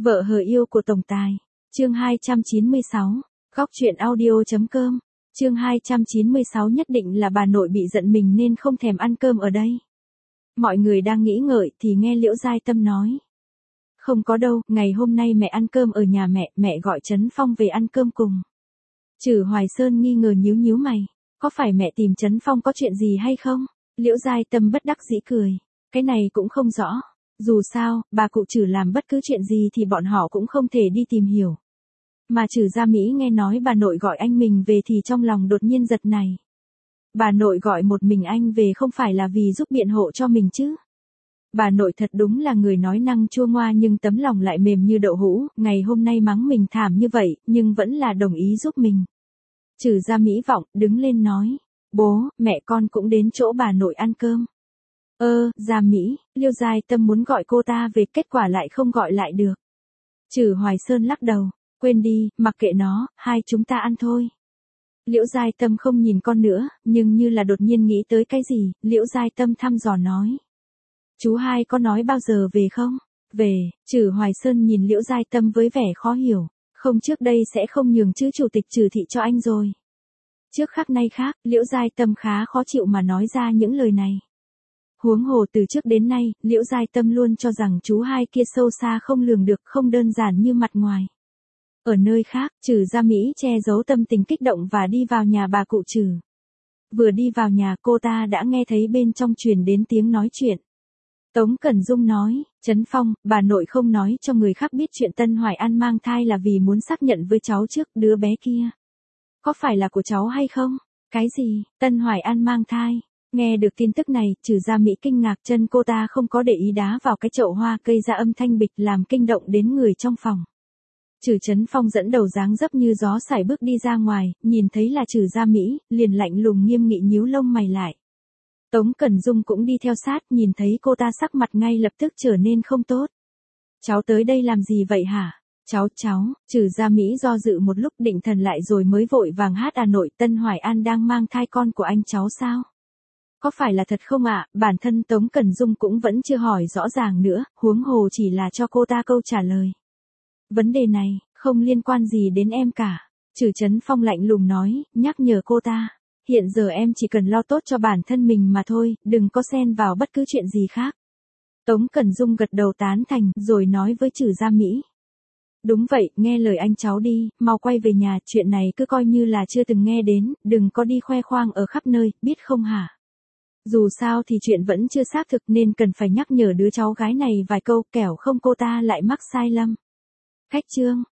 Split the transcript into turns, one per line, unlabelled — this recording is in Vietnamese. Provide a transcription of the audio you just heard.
Vợ hờ yêu của tổng tài. Chương 296. Góc truyện audio.com. Chương 296 nhất định là bà nội bị giận mình nên không thèm ăn cơm ở đây. Mọi người đang nghĩ ngợi thì nghe Liễu Giai Tâm nói. Không có đâu, ngày hôm nay mẹ ăn cơm ở nhà mẹ gọi Trấn Phong về ăn cơm cùng. Trử Hoài Sơn nghi ngờ nhíu mày. Có phải mẹ tìm Trấn Phong có chuyện gì hay không? Liễu Giai Tâm bất đắc dĩ cười. Cái này cũng không rõ. Dù sao, bà cụ Trử làm bất cứ chuyện gì thì bọn họ cũng không thể đi tìm hiểu. Mà Trử Gia Mỹ nghe nói bà nội gọi anh mình về thì trong lòng đột nhiên giật này. Bà nội gọi một mình anh về không phải là vì giúp biện hộ cho mình chứ. Bà nội thật đúng là người nói năng chua ngoa nhưng tấm lòng lại mềm như đậu hũ, ngày hôm nay mắng mình thảm như vậy, nhưng vẫn là đồng ý giúp mình. Trử Gia Mỹ vọng, đứng lên nói, bố, mẹ con cũng đến chỗ bà nội ăn cơm. Gia Mỹ, Liễu Giai Tâm muốn gọi cô ta về, kết quả lại không gọi lại được. Trử Hoài Sơn lắc đầu, quên đi, mặc kệ nó, hai chúng ta ăn thôi. Liễu Giai Tâm không nhìn con nữa, nhưng như là đột nhiên nghĩ tới cái gì, Liễu Giai Tâm thăm dò nói. Chú hai có nói bao giờ về không? Về, Trử Hoài Sơn nhìn Liễu Giai Tâm với vẻ khó hiểu, không trước đây sẽ không nhường chữ chủ tịch Trử thị cho anh rồi. Trước khác nay khác, Liễu Giai Tâm khá khó chịu mà nói ra những lời này. Huống hồ từ trước đến nay, Liễu Giai Tâm luôn cho rằng chú hai kia sâu xa không lường được, không đơn giản như mặt ngoài. Ở nơi khác, Trử Gia Mỹ che giấu tâm tình kích động và đi vào nhà bà cụ Trử. Vừa đi vào nhà cô ta đã nghe thấy bên trong truyền đến tiếng nói chuyện. Tống Cẩn Dung nói, Trấn Phong, bà nội không nói cho người khác biết chuyện Tân Hoài An mang thai là vì muốn xác nhận với cháu trước đứa bé kia. Có phải là của cháu hay không? Cái gì, Tân Hoài An mang thai? Nghe được tin tức này, Trử Gia Mỹ kinh ngạc, chân cô ta không có để ý đá vào cái chậu hoa gây ra âm thanh bịch làm kinh động đến người trong phòng. Trử Trấn Phong dẫn đầu dáng dấp như gió sải bước đi ra ngoài, nhìn thấy là Trử Gia Mỹ, liền lạnh lùng nghiêm nghị nhíu lông mày lại. Tống Cẩn Dung cũng đi theo sát, nhìn thấy cô ta sắc mặt ngay lập tức trở nên không tốt. Cháu tới đây làm gì vậy hả? Cháu, Trử Gia Mỹ do dự một lúc định thần lại rồi mới vội vàng hát nội, Tân Hoài An đang mang thai con của anh cháu sao? Có phải là thật không ạ? Bản thân Tống Cẩn Dung cũng vẫn chưa hỏi rõ ràng nữa, huống hồ chỉ là cho cô ta câu trả lời. Vấn đề này, không liên quan gì đến em cả. Trử Trấn Phong lạnh lùng nói, nhắc nhở cô ta. Hiện giờ em chỉ cần lo tốt cho bản thân mình mà thôi, đừng có xen vào bất cứ chuyện gì khác. Tống Cẩn Dung gật đầu tán thành, rồi nói với Trử Gia Mỹ. Đúng vậy, nghe lời anh cháu đi, mau quay về nhà, chuyện này cứ coi như là chưa từng nghe đến, đừng có đi khoe khoang ở khắp nơi, biết không hả? Dù sao thì chuyện vẫn chưa xác thực nên cần phải nhắc nhở đứa cháu gái này vài câu, kẻo không cô ta lại mắc sai lầm. Khách trương,